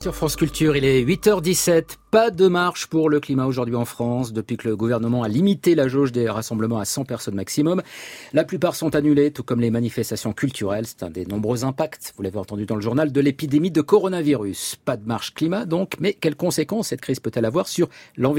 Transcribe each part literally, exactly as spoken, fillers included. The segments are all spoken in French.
Sur France Culture, il est huit heures dix-sept. Pas de marche pour le climat aujourd'hui en France. Depuis que le gouvernement a limité la jauge des rassemblements à cent personnes maximum, la plupart sont annulés, tout comme les manifestations culturelles. C'est un des nombreux impacts, vous l'avez entendu dans le journal, de l'épidémie de coronavirus. Pas de marche climat donc, mais quelles conséquences cette crise peut-elle avoir sur l'environnement ?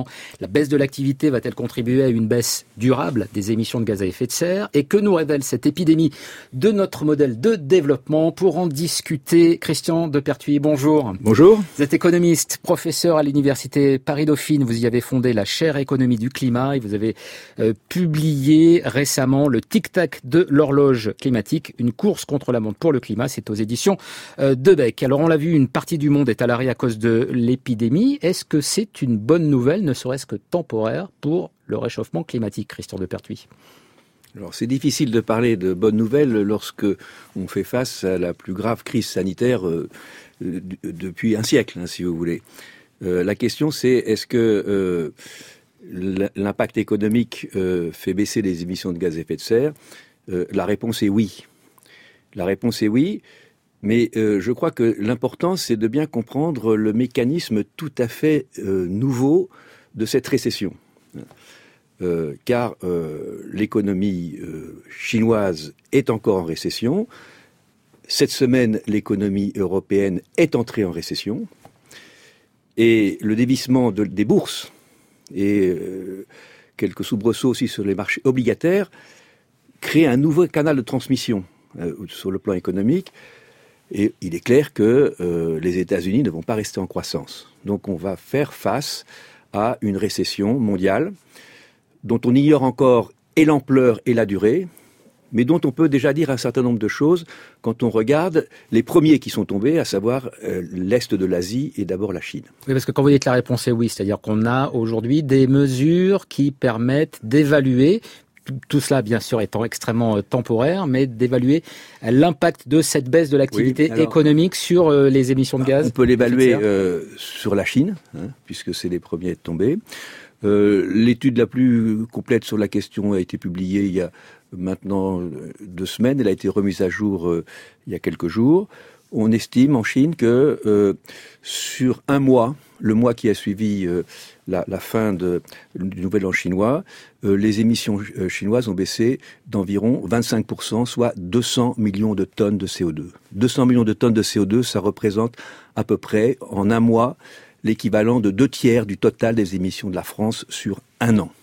La baisse de l'activité va-t-elle contribuer à une baisse durable des émissions de gaz à effet de serre ? Et que nous révèle cette épidémie de notre modèle de développement ? Pour en discuter, Christian Depertuis, bonjour. Bonjour. Vous êtes économiste, professeur à l'université Paris-Dauphine. Vous y avez fondé la chaire économie du climat et vous avez euh, publié récemment le tic-tac de l'horloge climatique, une course contre la montre pour le climat. C'est aux éditions euh, de Beck. Alors on l'a vu, une partie du monde est à l'arrêt à cause de l'épidémie. Est-ce que c'est une bonne nouvelle, ne serait-ce que temporaire, pour le réchauffement climatique, Christian Depertuis ? Alors, c'est difficile de parler de bonnes nouvelles lorsque on fait face à la plus grave crise sanitaire euh, d- depuis un siècle, hein, si vous voulez. Euh, la question, c'est est-ce que euh, l'impact économique euh, fait baisser les émissions de gaz à effet de serre ? euh, La réponse est oui. La réponse est oui, mais euh, je crois que l'important, c'est de bien comprendre le mécanisme tout à fait euh, nouveau de cette récession. Euh, car euh, l'économie euh, chinoise est encore en récession. Cette semaine, l'économie européenne est entrée en récession. Et le dévissement de, des bourses et euh, quelques soubresauts aussi sur les marchés obligataires crée un nouveau canal de transmission euh, sur le plan économique. Et il est clair que euh, les États-Unis ne vont pas rester en croissance. Donc on va faire face à une récession mondiale dont on ignore encore et l'ampleur et la durée, mais dont on peut déjà dire un certain nombre de choses quand on regarde les premiers qui sont tombés, à savoir euh, l'Est de l'Asie et d'abord la Chine. Oui, parce que quand vous dites la réponse est oui, c'est-à-dire qu'on a aujourd'hui des mesures qui permettent d'évaluer, tout cela bien sûr étant extrêmement temporaire, mais d'évaluer l'impact de cette baisse de l'activité oui, alors, économique sur euh, les émissions de gaz. On peut l'évaluer euh, sur la Chine, hein, puisque c'est les premiers tombés. Euh, l'étude la plus complète sur la question a été publiée il y a maintenant deux semaines. Elle a été remise à jour euh, il y a quelques jours. On estime en Chine que euh, sur un mois, le mois qui a suivi euh, la, la fin de, du Nouvel An chinois, euh, les émissions euh, chinoises ont baissé d'environ vingt-cinq pour cent, soit deux cents millions de tonnes de C O deux. deux cents millions de tonnes de C O deux, ça représente à peu près, en un mois, l'équivalent de deux tiers du total des émissions de la France sur un an.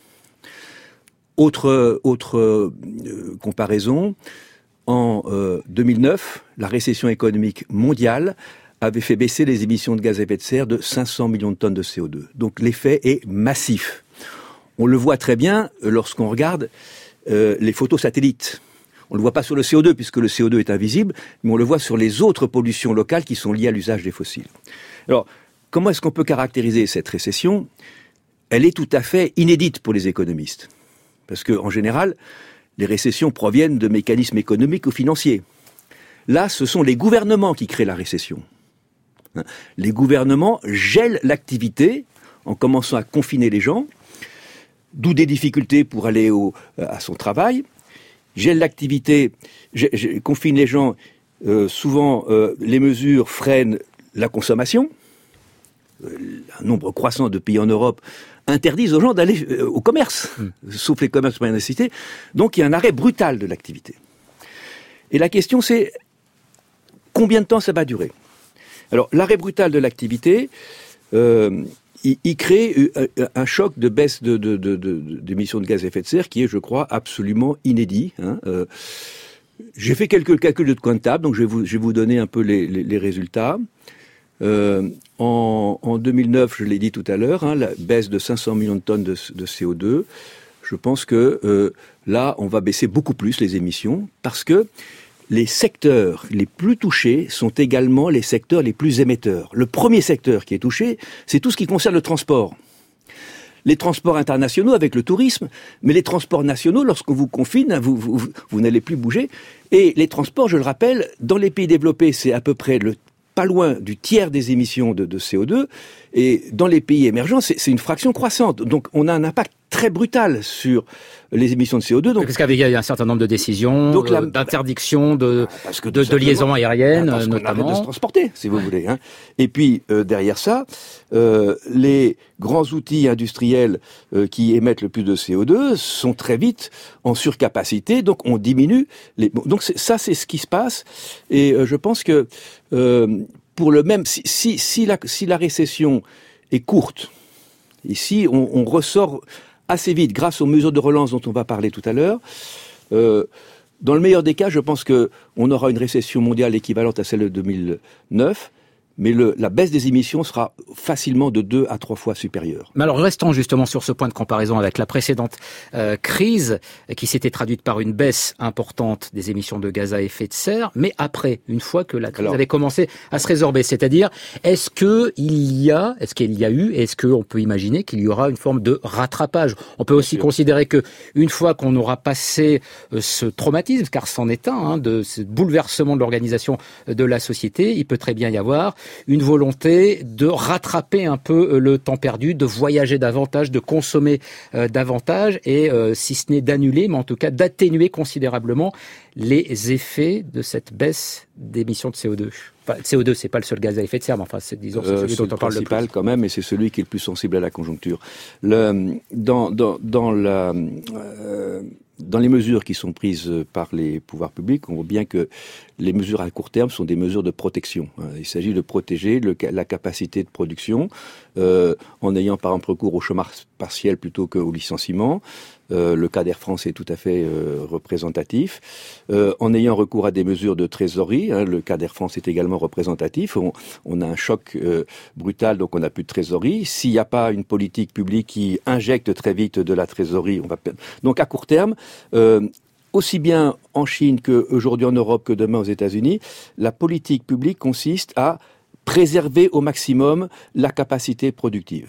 Autre, autre euh, comparaison, en euh, deux mille neuf, la récession économique mondiale avait fait baisser les émissions de gaz à effet de serre de cinq cents millions de tonnes de C O deux. Donc l'effet est massif. On le voit très bien lorsqu'on regarde euh, les photos satellites. On ne le voit pas sur le C O deux puisque le C O deux est invisible, mais on le voit sur les autres pollutions locales qui sont liées à l'usage des fossiles. Alors, comment est-ce qu'on peut caractériser cette récession ? Elle est tout à fait inédite pour les économistes. Parce qu'en général, les récessions proviennent de mécanismes économiques ou financiers. Là, ce sont les gouvernements qui créent la récession. Les gouvernements gèlent l'activité en commençant à confiner les gens, d'où des difficultés pour aller au, à son travail. Gèlent l'activité, confinent les gens. Euh, souvent, euh, les mesures freinent la consommation. Un nombre croissant de pays en Europe interdisent aux gens d'aller euh, au commerce, mmh. sauf les commerces de première nécessité. Donc il y a un arrêt brutal de l'activité. Et la question c'est, combien de temps ça va durer ? Alors l'arrêt brutal de l'activité, euh, il, il crée un, un choc de baisse de, de, de, de, d'émissions de gaz à effet de serre qui est, je crois, absolument inédit. Hein. Euh, j'ai fait quelques calculs de coin de table, donc je vais vous, je vais vous donner un peu les, les, les résultats. Euh, en, en deux mille neuf, je l'ai dit tout à l'heure, hein, la baisse de cinq cents millions de tonnes de, de C O deux. Je pense que euh, là, on va baisser beaucoup plus les émissions parce que les secteurs les plus touchés sont également les secteurs les plus émetteurs. Le premier secteur qui est touché, c'est tout ce qui concerne le transport. Les transports internationaux avec le tourisme, mais les transports nationaux, lorsqu'on vous confine, vous, vous, vous, vous n'allez plus bouger. Et les transports, je le rappelle, dans les pays développés, c'est à peu près le pas loin du tiers des émissions de, de C O deux, et dans les pays émergents, c'est, c'est une fraction croissante. Donc on a un impact très brutal sur les émissions de C O deux. Donc, parce qu'il y a un certain nombre de décisions, donc, euh, d'interdiction de, de, de, de liaisons aériennes, parce notamment. On arrête de se transporter, si vous voulez. Hein. Et puis, euh, derrière ça, euh, les grands outils industriels euh, qui émettent le plus de C O deux sont très vite en surcapacité, donc on diminue les... Bon, donc c'est, ça, c'est ce qui se passe. Et euh, je pense que euh, pour le même... Si, si, si, la, si la récession est courte, ici, on, on ressort assez vite, grâce aux mesures de relance dont on va parler tout à l'heure. Euh, dans le meilleur des cas, je pense qu'on aura une récession mondiale équivalente à celle de deux mille neuf, mais le, la baisse des émissions sera facilement de deux à trois fois supérieure. Mais alors, restons justement sur ce point de comparaison avec la précédente euh, crise, qui s'était traduite par une baisse importante des émissions de gaz à effet de serre, mais après, une fois que la crise alors, avait commencé à se résorber. C'est-à-dire, est-ce que il y a, est-ce qu'il y a eu, est-ce qu'on peut imaginer qu'il y aura une forme de rattrapage? On peut aussi considérer que, une fois qu'on aura passé euh, ce traumatisme, car c'en est un, hein, de ce bouleversement de l'organisation de la société, il peut très bien y avoir une volonté de rattraper un peu le temps perdu, de voyager davantage, de consommer euh, davantage et, euh, si ce n'est d'annuler, mais en tout cas d'atténuer considérablement les effets de cette baisse d'émissions de C O deux. Enfin, C O deux, c'est pas le seul gaz à effet de serre, mais enfin, c'est, disons, c'est celui euh, dont on parle le plus. C'est le principal quand même, et c'est celui qui est le plus sensible à la conjoncture. Le, dans, dans, dans la... Euh, Dans les mesures qui sont prises par les pouvoirs publics, on voit bien que les mesures à court terme sont des mesures de protection. Il s'agit de protéger le, la capacité de production euh, en ayant par exemple recours au chômage partiel plutôt qu'au licenciement. Euh, le cas d'Air France est tout à fait euh, représentatif. Euh, en ayant recours à des mesures de trésorerie, hein, le cas d'Air France est également représentatif. On, on a un choc euh, brutal, donc on n'a plus de trésorerie. S'il n'y a pas une politique publique qui injecte très vite de la trésorerie, on va perdre. Donc à court terme, euh, aussi bien en Chine qu'aujourd'hui en Europe que demain aux États-Unis, la politique publique consiste à préserver au maximum la capacité productive.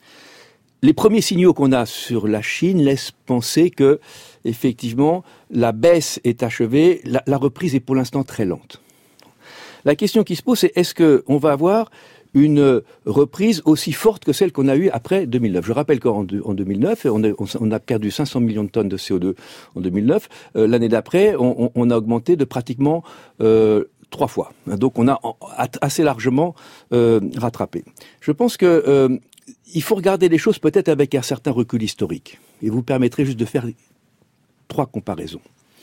Les premiers signaux qu'on a sur la Chine laissent penser que, effectivement, la baisse est achevée, la, la reprise est pour l'instant très lente. La question qui se pose, c'est est-ce qu'on va avoir une reprise aussi forte que celle qu'on a eue après deux mille neuf. Je rappelle qu'en en deux mille neuf, on a, on a perdu cinq cents millions de tonnes de C O deux en deux mille neuf. Euh, l'année d'après, on, on a augmenté de pratiquement euh, trois fois. Donc on a assez largement euh, rattrapé. Je pense que euh, il faut regarder les choses peut-être avec un certain recul historique. Et vous permettrez juste de faire trois comparaisons.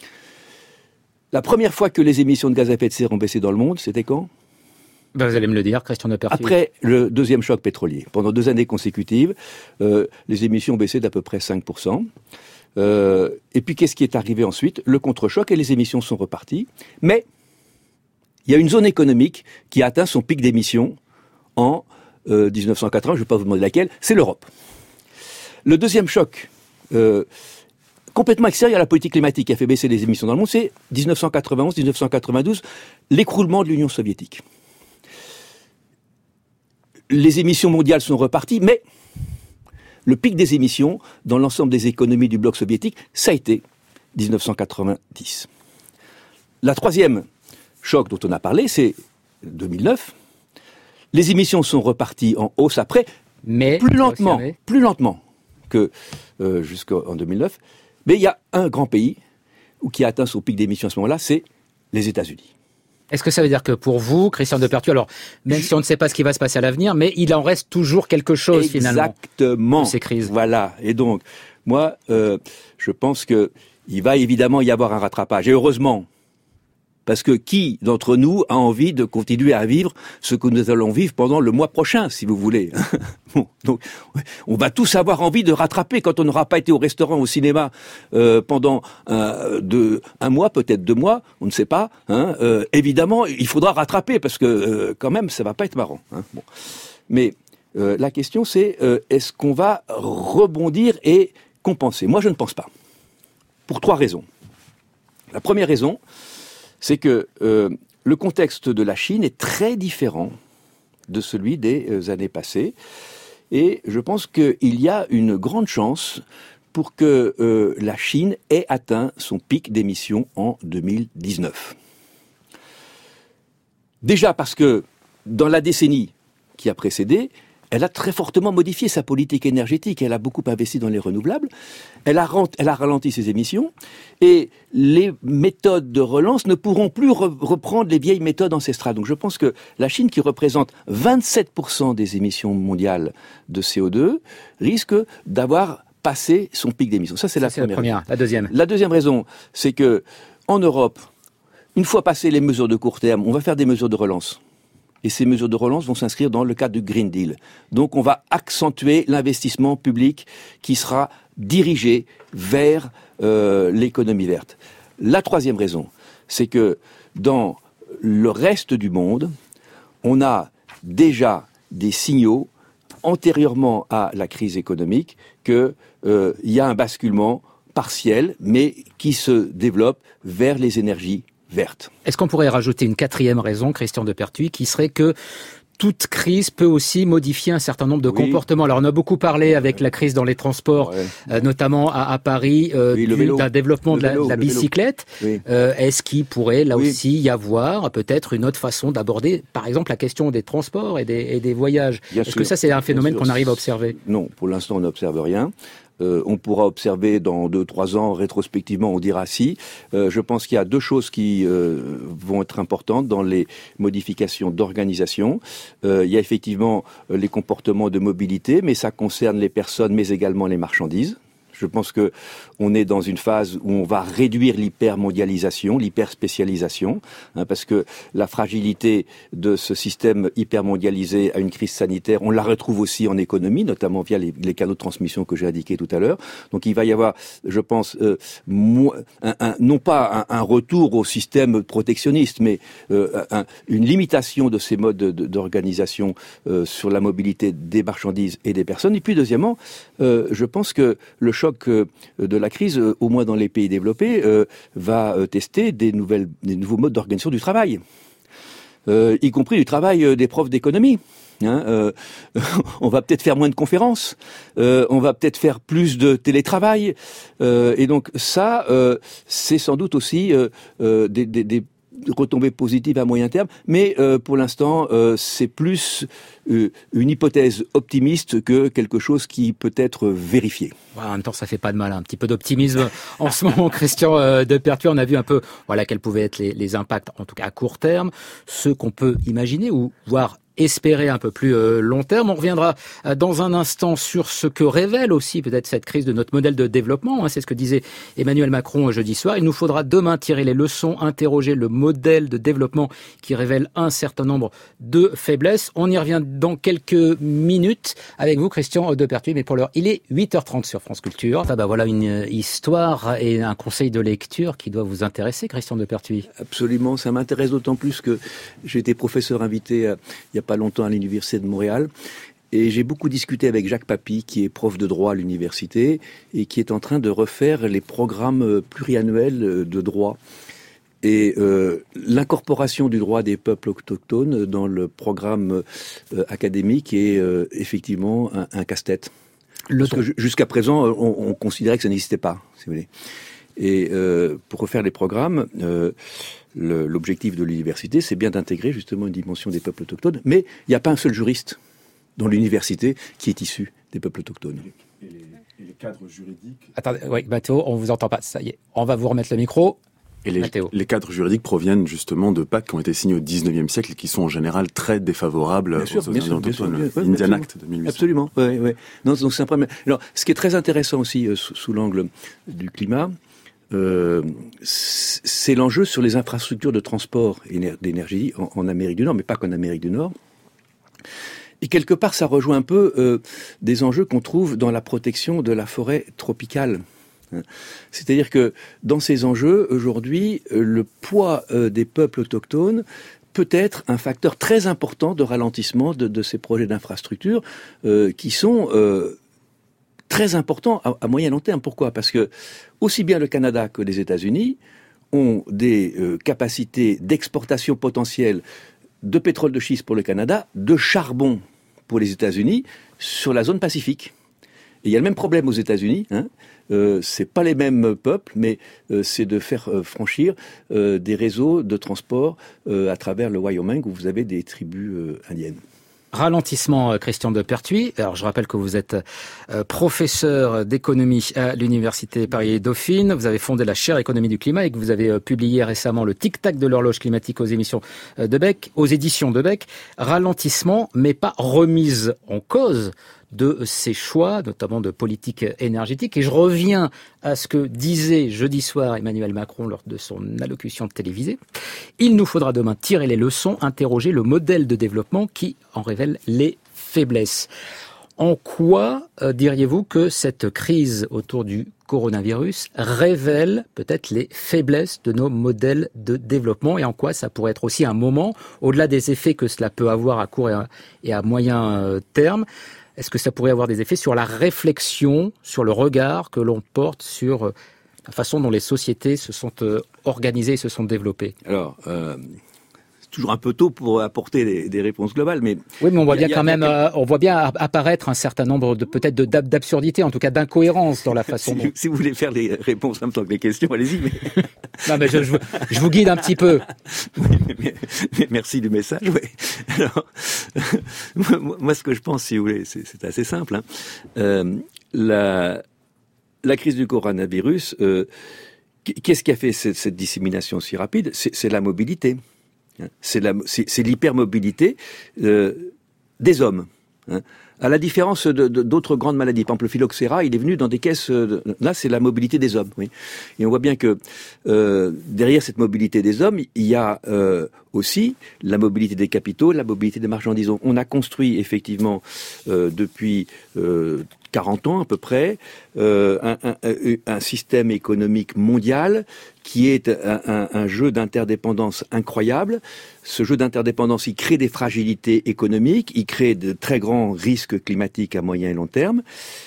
La première fois que les émissions de gaz à effet de serre ont baissé dans le monde, c'était quand ? Ben vous allez me le dire, Christian Depertuis. Après le deuxième choc pétrolier, pendant deux années consécutives, euh, les émissions ont baissé d'à peu près cinq pour cent. Euh, et puis qu'est-ce qui est arrivé ensuite ? Le contre-choc et les émissions sont reparties. Mais il y a une zone économique qui a atteint son pic d'émissions en euh, dix-neuf cent quatre-vingts, je ne vais pas vous demander laquelle, c'est l'Europe. Le deuxième choc, euh, complètement extérieur à la politique climatique qui a fait baisser les émissions dans le monde, c'est dix-neuf cent quatre-vingt-onze dix-neuf cent quatre-vingt-douze, l'écroulement de l'Union soviétique. Les émissions mondiales sont reparties, mais le pic des émissions dans l'ensemble des économies du bloc soviétique, ça a été dix-neuf cent quatre-vingt-dix. La troisième choc dont on a parlé, c'est deux mille neuf. Les émissions sont reparties en hausse après, mais plus lentement, plus lentement que euh, jusqu'en deux mille neuf. Mais il y a un grand pays qui a atteint son pic d'émissions à ce moment-là, c'est les États-Unis. Est-ce que ça veut dire que pour vous, Christian Depertuis, alors même Je... si on ne sait pas ce qui va se passer à l'avenir, mais il en reste toujours quelque chose Exactement. finalement Exactement. De ces crises. Voilà. Et donc, moi, euh, je pense que il va évidemment y avoir un rattrapage. Et heureusement, parce que qui d'entre nous a envie de continuer à vivre ce que nous allons vivre pendant le mois prochain, si vous voulez. Bon, donc, on va tous avoir envie de rattraper quand on n'aura pas été au restaurant, au cinéma euh, pendant un, deux, un mois, peut-être deux mois, on ne sait pas. Hein, euh, évidemment, il faudra rattraper parce que euh, quand même, ça va pas être marrant. Hein, bon. Mais euh, la question, c'est euh, est-ce qu'on va rebondir et compenser ? Moi, je ne pense pas. Pour trois raisons. La première raison, c'est que euh, le contexte de la Chine est très différent de celui des euh, années passées. Et je pense qu'il y a une grande chance pour que euh, la Chine ait atteint son pic d'émissions en deux mille dix-neuf. Déjà parce que dans la décennie qui a précédé, elle a très fortement modifié sa politique énergétique. Elle a beaucoup investi dans les renouvelables. Elle a, rent, elle a ralenti ses émissions. Et les méthodes de relance ne pourront plus re- reprendre les vieilles méthodes ancestrales. Donc je pense que la Chine, qui représente vingt-sept pour cent des émissions mondiales de C O deux, risque d'avoir passé son pic d'émissions. Ça, c'est, Ça, la, c'est première la première. Raison. La deuxième. La deuxième raison, c'est que en Europe, une fois passées les mesures de court terme, on va faire des mesures de relance. Et ces mesures de relance vont s'inscrire dans le cadre du Green Deal. Donc on va accentuer l'investissement public qui sera dirigé vers euh, l'économie verte. La troisième raison, c'est que dans le reste du monde, on a déjà des signaux antérieurement à la crise économique qu'il euh, y a un basculement partiel, mais qui se développe vers les énergies verte. Est-ce qu'on pourrait rajouter une quatrième raison, Christian Depertuis, qui serait que toute crise peut aussi modifier un certain nombre de oui. comportements. Alors on a beaucoup parlé avec la crise dans les transports, ouais. euh, notamment à, à Paris, euh, oui, du, d'un développement le de la, vélo, de la bicyclette. Oui. Euh, est-ce qu'il pourrait là oui. aussi y avoir peut-être une autre façon d'aborder, par exemple, la question des transports et des, et des voyages? Bien Est-ce sûr, que ça c'est un phénomène qu'on arrive à observer? Non, pour l'instant on n'observe rien. Euh, on pourra observer dans deux, trois ans, rétrospectivement, on dira si. Euh, je pense qu'il y a deux choses qui euh, vont être importantes dans les modifications d'organisation. Euh, il y a effectivement les comportements de mobilité, mais ça concerne les personnes, mais également les marchandises. Je pense que on est dans une phase où on va réduire l'hypermondialisation, l'hyperspécialisation, hein, parce que la fragilité de ce système hypermondialisé à une crise sanitaire, on la retrouve aussi en économie, notamment via les, les canaux de transmission que j'ai indiqués tout à l'heure. Donc il va y avoir, je pense, euh, mo- un, un, non pas un, un retour au système protectionniste, mais euh, un, une limitation de ces modes de, de, d'organisation euh, sur la mobilité des marchandises et des personnes. Et puis deuxièmement, euh, je pense que le choc de la crise, au moins dans les pays développés, euh, va tester des, nouvelles, des nouveaux modes d'organisation du travail, euh, y compris du travail des profs d'économie. Hein, euh, on va peut-être faire moins de conférences, euh, on va peut-être faire plus de télétravail, euh, et donc ça, euh, c'est sans doute aussi euh, euh, des, des, des retombées positives à moyen terme, mais euh, pour l'instant, euh, c'est plus euh, une hypothèse optimiste que quelque chose qui peut être vérifié. Ouais, en même temps, ça fait pas de mal, hein. Un petit peu d'optimisme en ce moment, Christian euh, Depertuis. On a vu un peu, voilà, quels pouvaient être les, les impacts, en tout cas à court terme, ceux qu'on peut imaginer ou voir espérer un peu plus euh, long terme. On reviendra euh, dans un instant sur ce que révèle aussi peut-être cette crise de notre modèle de développement. Hein, c'est ce que disait Emmanuel Macron euh, jeudi soir. Il nous faudra demain tirer les leçons, interroger le modèle de développement qui révèle un certain nombre de faiblesses. On y revient dans quelques minutes avec vous, Christian Depertuis. Mais pour l'heure, il est huit heures trente sur France Culture. Ah bah voilà une histoire et un conseil de lecture qui doit vous intéresser, Christian Depertuis. Absolument, ça m'intéresse d'autant plus que j'ai été professeur invité à, il y a pas longtemps à l'Université de Montréal. Et j'ai beaucoup discuté avec Jacques Papy, qui est prof de droit à l'université et qui est en train de refaire les programmes pluriannuels de droit. Et euh, l'incorporation du droit des peuples autochtones dans le programme euh, académique est euh, effectivement un, un casse-tête. Le Parce que jusqu'à présent, on, on considérait que ça n'existait pas, si vous voulez. Et euh, pour refaire les programmes, euh, le, l'objectif de l'université, c'est bien d'intégrer justement une dimension des peuples autochtones, mais il n'y a pas un seul juriste dans l'université qui est issu des peuples autochtones. Et les, et les cadres juridiques... Attendez, oui, Mathéo, on vous entend pas, ça y est, on va vous remettre le micro. Et les, les cadres juridiques proviennent justement de pactes qui ont été signés au dix-neuvième siècle et qui sont en général très défavorables bien sûr, aux bien sûr, bien sûr, bien sûr. Indian absolument. Act de mille huit cents. Absolument, oui, oui. Non, donc c'est un problème. Alors, ce qui est très intéressant aussi euh, sous, sous l'angle du climat, Euh, c'est l'enjeu sur les infrastructures de transport d'énergie en, en Amérique du Nord, mais pas qu'en Amérique du Nord. Et quelque part, ça rejoint un peu euh, des enjeux qu'on trouve dans la protection de la forêt tropicale. C'est-à-dire que dans ces enjeux, aujourd'hui, le poids euh, des peuples autochtones peut être un facteur très important de ralentissement de, de ces projets d'infrastructures euh, qui sont... Euh, très important à, à moyen long terme. Pourquoi ? Parce que aussi bien le Canada que les États-Unis ont des euh, capacités d'exportation potentielle de pétrole de schiste pour le Canada, de charbon pour les États-Unis sur la zone Pacifique. Et il y a le même problème aux États-Unis. Hein. Euh, c'est pas les mêmes peuples, mais euh, c'est de faire euh, franchir euh, des réseaux de transport euh, à travers le Wyoming où vous avez des tribus euh, indiennes. Ralentissement, Christian de Pertuis. Alors, je rappelle que vous êtes euh, professeur d'économie à l'Université Paris-Dauphine. Vous avez fondé la chaire économie du climat et que vous avez euh, publié récemment le tic-tac de l'horloge climatique aux émissions euh, de Beck, aux éditions de Beck. Ralentissement, mais pas remise en cause de ces choix, notamment de politique énergétique. Et je reviens à ce que disait jeudi soir Emmanuel Macron lors de son allocution télévisée. Il nous faudra demain tirer les leçons, interroger le modèle de développement qui en révèle les faiblesses. En quoi euh, diriez-vous que cette crise autour du coronavirus révèle peut-être les faiblesses de nos modèles de développement et en quoi ça pourrait être aussi un moment, au-delà des effets que cela peut avoir à court et à, et à moyen euh, terme, est-ce que ça pourrait avoir des effets sur la réflexion, sur le regard que l'on porte sur la façon dont les sociétés se sont organisées et se sont développées? Alors, euh, c'est toujours un peu tôt pour apporter des, des réponses globales, mais... Oui, mais on voit bien a, quand même, a... euh, on voit bien apparaître un certain nombre de peut-être de, d'absurdités, en tout cas d'incohérences dans la façon si, dont... Si vous voulez faire les réponses en même temps que les questions, allez-y. Mais... non, mais je, je, je vous guide un petit peu. Oui, mais, mais, mais merci du message. Oui. Alors, moi, moi, ce que je pense, si vous voulez, c'est, c'est assez simple. Hein. Euh, la, la crise du coronavirus, euh, qu'est-ce qui a fait cette, cette dissémination si rapide? c'est, c'est la mobilité. C'est, la, c'est, c'est l'hypermobilité euh, des hommes. Hein. À la différence de, de, d'autres grandes maladies, par exemple le phylloxéra, il est venu dans des caisses. De, là, c'est la mobilité des hommes. Oui. Et on voit bien que euh, derrière cette mobilité des hommes, il y a euh, aussi la mobilité des capitaux, la mobilité des marchandises. On a construit effectivement euh, depuis euh, quarante ans à peu près euh, un, un, un système économique mondial qui est un, un, un jeu d'interdépendance incroyable. Ce jeu d'interdépendance, il crée des fragilités économiques, il crée de très grands risques climatiques à moyen et long terme,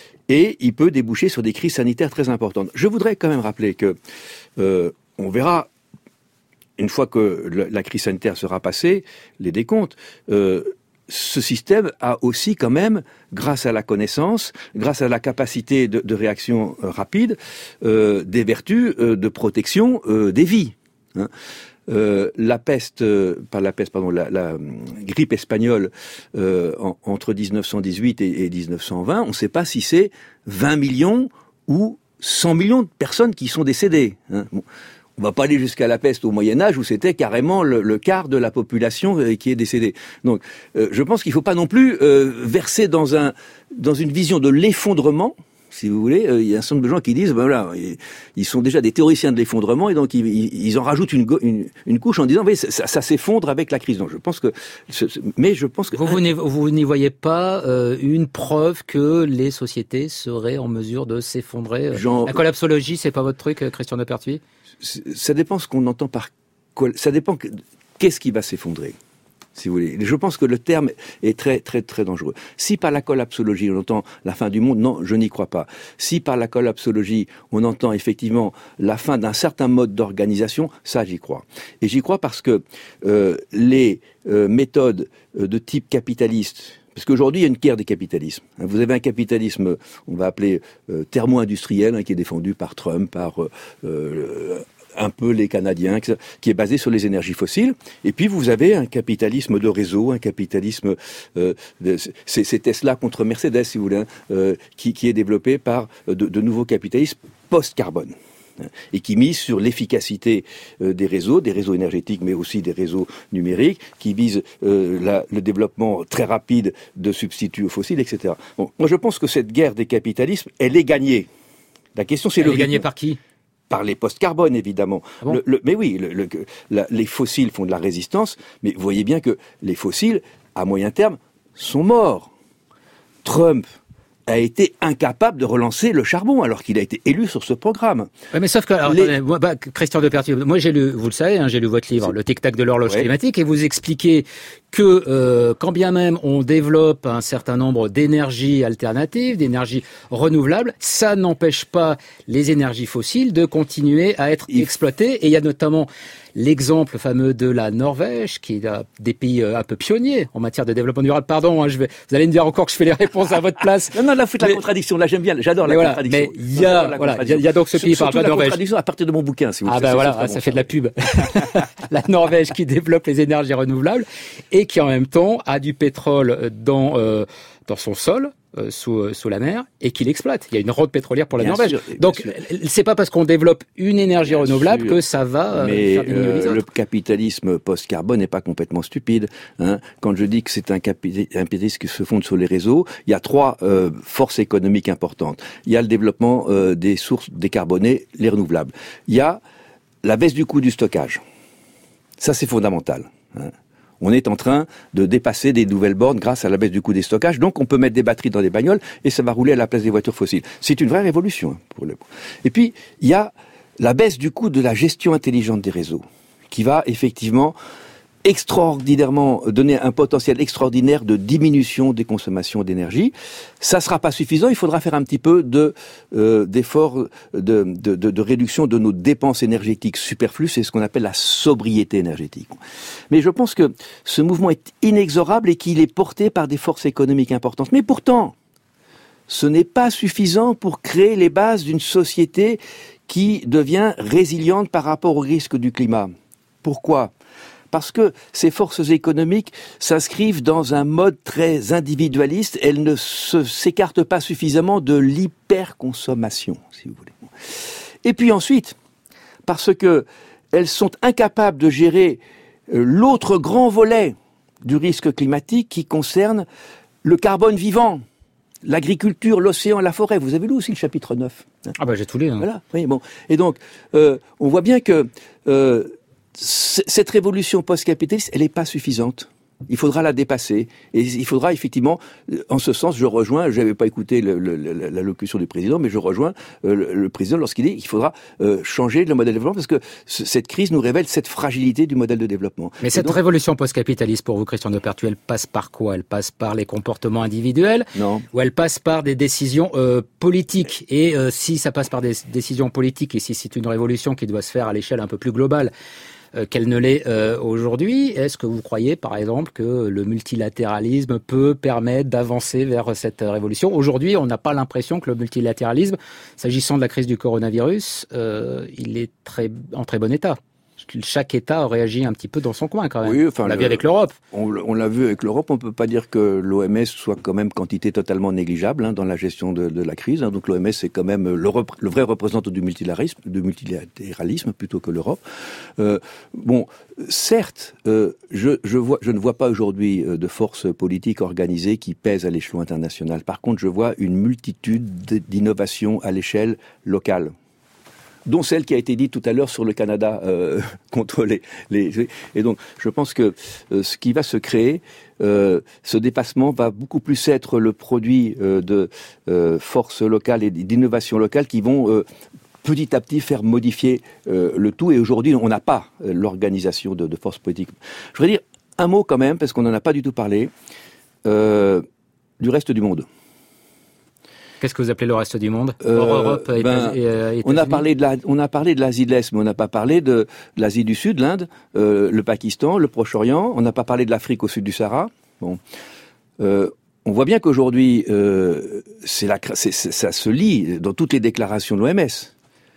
et il peut déboucher sur des crises sanitaires très importantes. Je voudrais quand même rappeler que euh, on verra, une fois que le, la crise sanitaire sera passée, les décomptes, euh, ce système a aussi quand même, grâce à la connaissance, grâce à la capacité de, de réaction euh, rapide, euh, des vertus euh, de protection euh, des vies. Hein. Euh, la peste, euh, pas la peste, pardon, la, la grippe espagnole euh, en, entre dix-neuf cent dix-huit et, et dix-neuf cent vingt, on ne sait pas si c'est vingt millions ou cent millions de personnes qui sont décédées. Hein. Bon. On va pas aller jusqu'à la peste au Moyen-Âge où c'était carrément le, le quart de la population euh, qui est décédée. Donc, euh, je pense qu'il faut pas non plus euh, verser dans un dans une vision de l'effondrement. Si vous voulez, euh, il y a un certain nombre de gens qui disent, ben voilà, ils, ils sont déjà des théoriciens de l'effondrement et donc ils, ils en rajoutent une, une, une couche en disant, oui, ça, ça s'effondre avec la crise. Donc, je pense que, mais je pense que vous vous n'y, vous n'y voyez pas euh, une preuve que les sociétés seraient en mesure de s'effondrer. Genre, la collapsologie, c'est pas votre truc, Christian de Pertuis? Ça dépend ce qu'on entend par... Ça dépend que, qu'est-ce qui va s'effondrer, si vous voulez. Je pense que le terme est très, très, très dangereux. Si par la collapsologie, on entend la fin du monde, non, je n'y crois pas. Si par la collapsologie, on entend effectivement la fin d'un certain mode d'organisation, ça, j'y crois. Et j'y crois parce que euh, les euh, méthodes de type capitaliste... Parce qu'aujourd'hui, il y a une guerre des capitalismes. Vous avez un capitalisme, on va appeler euh, thermo-industriel, hein, qui est défendu par Trump, par euh, euh, un peu les Canadiens, qui est basé sur les énergies fossiles. Et puis vous avez un capitalisme de réseau, un capitalisme, euh, de, c'est, c'est Tesla contre Mercedes, si vous voulez, hein, euh, qui, qui est développé par de, de nouveaux capitalismes post-carbone. Et qui mise sur l'efficacité euh, des réseaux, des réseaux énergétiques, mais aussi des réseaux numériques, qui visent euh, la, le développement très rapide de substituts aux fossiles, et cetera. Bon, moi, je pense que cette guerre des capitalismes, elle est gagnée. La question, c'est elle le est gagnée par qui? Par les post-carbone, évidemment. Ah bon le, le, mais oui, le, le, la, les fossiles font de la résistance, mais vous voyez bien que les fossiles, à moyen terme, sont morts. Trump a été incapable de relancer le charbon alors qu'il a été élu sur ce programme. Ouais, mais sauf que, alors, les... attendez, moi, bah, Christian de Pertuis, moi j'ai lu, vous le savez, hein, j'ai lu votre livre, C'est... Le tic-tac de l'horloge ouais. climatique, et vous expliquez que euh, quand bien même on développe un certain nombre d'énergies alternatives, d'énergies renouvelables, ça n'empêche pas les énergies fossiles de continuer à être Il... exploitées. Et il y a notamment l'exemple fameux de la Norvège, qui est des pays un peu pionniers en matière de développement durable. Pardon, hein, je vais, vous allez me dire encore que je fais les réponses à votre place. Non, non, là, vous faites mais, la contradiction. Là, j'aime bien. J'adore la voilà, contradiction. Mais il y a, voilà, il y, y a donc ce pays par la Norvège. La contradiction à partir de mon bouquin, si vous Ah, ben bah voilà, ça, bon, fait ça. de la pub. La Norvège qui développe les énergies renouvelables. Et et qui en même temps a du pétrole dans euh, dans son sol. Euh, sous, euh, sous la mer, et qu'il exploite. Il y a une route pétrolière pour la bien Norvège. Sûr, Donc, sûr. c'est pas parce qu'on développe une énergie bien renouvelable sûr. que ça va euh, Mais faire diminuer les autres. Le capitalisme post-carbone n'est pas complètement stupide. Hein. Quand je dis que c'est un capitalisme qui se fonde sur les réseaux, il y a trois euh, forces économiques importantes. Il y a le développement euh, des sources décarbonées, les renouvelables. Il y a la baisse du coût du stockage. Ça, c'est fondamental. Hein. On est en train de dépasser des nouvelles bornes grâce à la baisse du coût des stockages. Donc, on peut mettre des batteries dans des bagnoles et ça va rouler à la place des voitures fossiles. C'est une vraie révolution. Hein, pour le... Et puis, il y a la baisse du coût de la gestion intelligente des réseaux qui va effectivement extraordinairement donner un potentiel extraordinaire de diminution des consommations d'énergie. Ça sera pas suffisant. Il faudra faire un petit peu de euh, d'efforts de, de, de, de réduction de nos dépenses énergétiques superflues. C'est ce qu'on appelle la sobriété énergétique. Mais je pense que ce mouvement est inexorable et qu'il est porté par des forces économiques importantes. Mais pourtant, ce n'est pas suffisant pour créer les bases d'une société qui devient résiliente par rapport aux risques du climat. Pourquoi ? Parce que ces forces économiques s'inscrivent dans un mode très individualiste, elles ne se, s'écartent pas suffisamment de l'hyperconsommation, si vous voulez. Et puis ensuite, parce que elles sont incapables de gérer l'autre grand volet du risque climatique qui concerne le carbone vivant, l'agriculture, l'océan, la forêt. Vous avez lu aussi le chapitre neuf. Hein. Ah bah j'ai tout lu. Hein. Voilà. Oui, bon. Et donc, euh, on voit bien que euh, cette révolution post-capitaliste, elle n'est pas suffisante. Il faudra la dépasser. Et il faudra effectivement, en ce sens, je rejoins, je n'avais pas écouté le, le, le, l'allocution du président, mais je rejoins euh, le, le président lorsqu'il dit qu'il faudra euh, changer le modèle de développement, parce que c- cette crise nous révèle cette fragilité du modèle de développement. Mais et cette donc, révolution post-capitaliste, pour vous, Christian Depertuis, elle passe par quoi ? Elle passe par les comportements individuels ? Non. Ou elle passe par des décisions euh, politiques ? Et euh, si ça passe par des décisions politiques, et si c'est une révolution qui doit se faire à l'échelle un peu plus globale, Euh, qu'elle ne l'est euh, aujourd'hui. Est-ce que vous croyez, par exemple, que le multilatéralisme peut permettre d'avancer vers cette révolution ? Aujourd'hui, on n'a pas l'impression que le multilatéralisme, s'agissant de la crise du coronavirus, euh, il est très, en très bon état. Chaque État a réagi un petit peu dans son coin, quand même. Oui, enfin, on l'a le, vu avec l'Europe. On, on l'a vu avec l'Europe. On ne peut pas dire que l'O M S soit quand même quantité totalement négligeable hein, dans la gestion de, de la crise. Hein. Donc l'O M S c'est quand même le, rep- le vrai représentant du multilatéralisme, du multilatéralisme plutôt que l'Europe. Euh, bon, certes, euh, je, je, vois, je ne vois pas aujourd'hui euh, de forces politiques organisées qui pèsent à l'échelon international. Par contre, je vois une multitude d'innovations à l'échelle locale, dont celle qui a été dite tout à l'heure sur le Canada euh, contre les, les... Et donc, je pense que euh, ce qui va se créer, euh, ce dépassement va beaucoup plus être le produit euh, de euh, forces locales et d'innovations locales qui vont euh, petit à petit faire modifier euh, le tout. Et aujourd'hui, on n'a pas euh, l'organisation de, de forces politiques. Je voudrais dire un mot quand même, parce qu'on n'en a pas du tout parlé, euh, du reste du monde. Qu'est-ce que vous appelez le reste du monde ? euh, Hors Europe et ben, États-Unis ? On a parlé de la, on a parlé de l'Asie de l'Est, mais on n'a pas parlé de, de l'Asie du Sud, l'Inde, euh, le Pakistan, le Proche-Orient. On n'a pas parlé de l'Afrique au sud du Sahara. Bon, euh, on voit bien qu'aujourd'hui, euh, c'est la, c'est, c'est, ça se lit dans toutes les déclarations de l'O M S.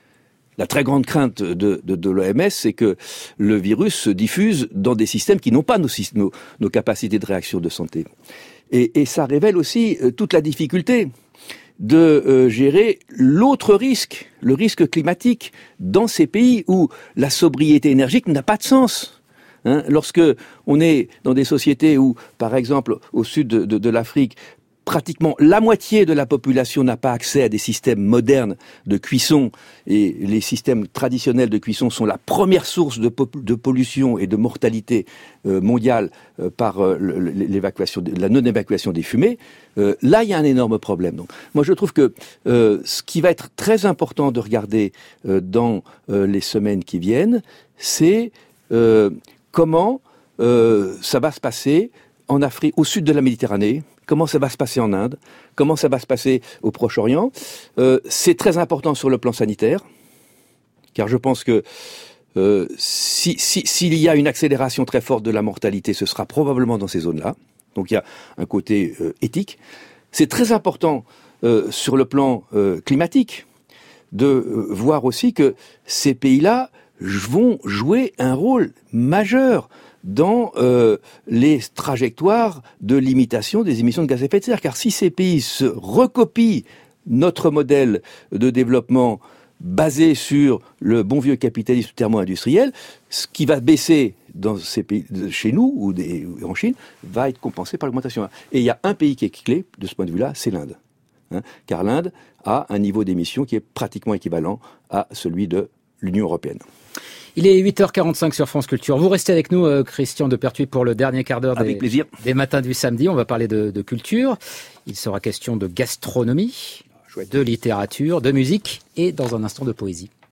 La très grande crainte de, de, de l'O M S, c'est que le virus se diffuse dans des systèmes qui n'ont pas nos, nos, nos capacités de réaction de santé. Et, et ça révèle aussi euh, toute la difficulté de euh, gérer l'autre risque, le risque climatique, dans ces pays où la sobriété énergétique n'a pas de sens. Hein, lorsque on est dans des sociétés où, par exemple, au sud de, de, de l'Afrique, pratiquement la moitié de la population n'a pas accès à des systèmes modernes de cuisson, et les systèmes traditionnels de cuisson sont la première source de, po- de pollution et de mortalité euh, mondiale euh, par euh, l'évacuation, la non-évacuation des fumées, euh, là il y a un énorme problème. Donc, moi je trouve que euh, ce qui va être très important de regarder euh, dans euh, les semaines qui viennent, c'est euh, comment euh, ça va se passer en Afrique, au sud de la Méditerranée, comment ça va se passer en Inde, comment ça va se passer au Proche-Orient. Euh, c'est très important sur le plan sanitaire, car je pense que euh, si, si, s'il y a une accélération très forte de la mortalité, ce sera probablement dans ces zones-là. Donc il y a un côté euh, éthique. C'est très important euh, sur le plan euh, climatique de euh, voir aussi que ces pays-là vont jouer un rôle majeur dans euh, les trajectoires de limitation des émissions de gaz à effet de serre. Car si ces pays se recopient notre modèle de développement basé sur le bon vieux capitalisme thermo-industriel, ce qui va baisser dans ces pays, chez nous ou, des, ou en Chine, va être compensé par l'augmentation. Et il y a un pays qui est clé de ce point de vue-là, c'est l'Inde. Hein, car l'Inde a un niveau d'émission qui est pratiquement équivalent à celui de l'Union européenne. Il est huit heures quarante-cinq sur France Culture. Vous restez avec nous, euh, Christian Depertuis, pour le dernier quart d'heure des, des matins du samedi. On va parler de, de culture. Il sera question de gastronomie, de littérature, de musique et dans un instant de poésie.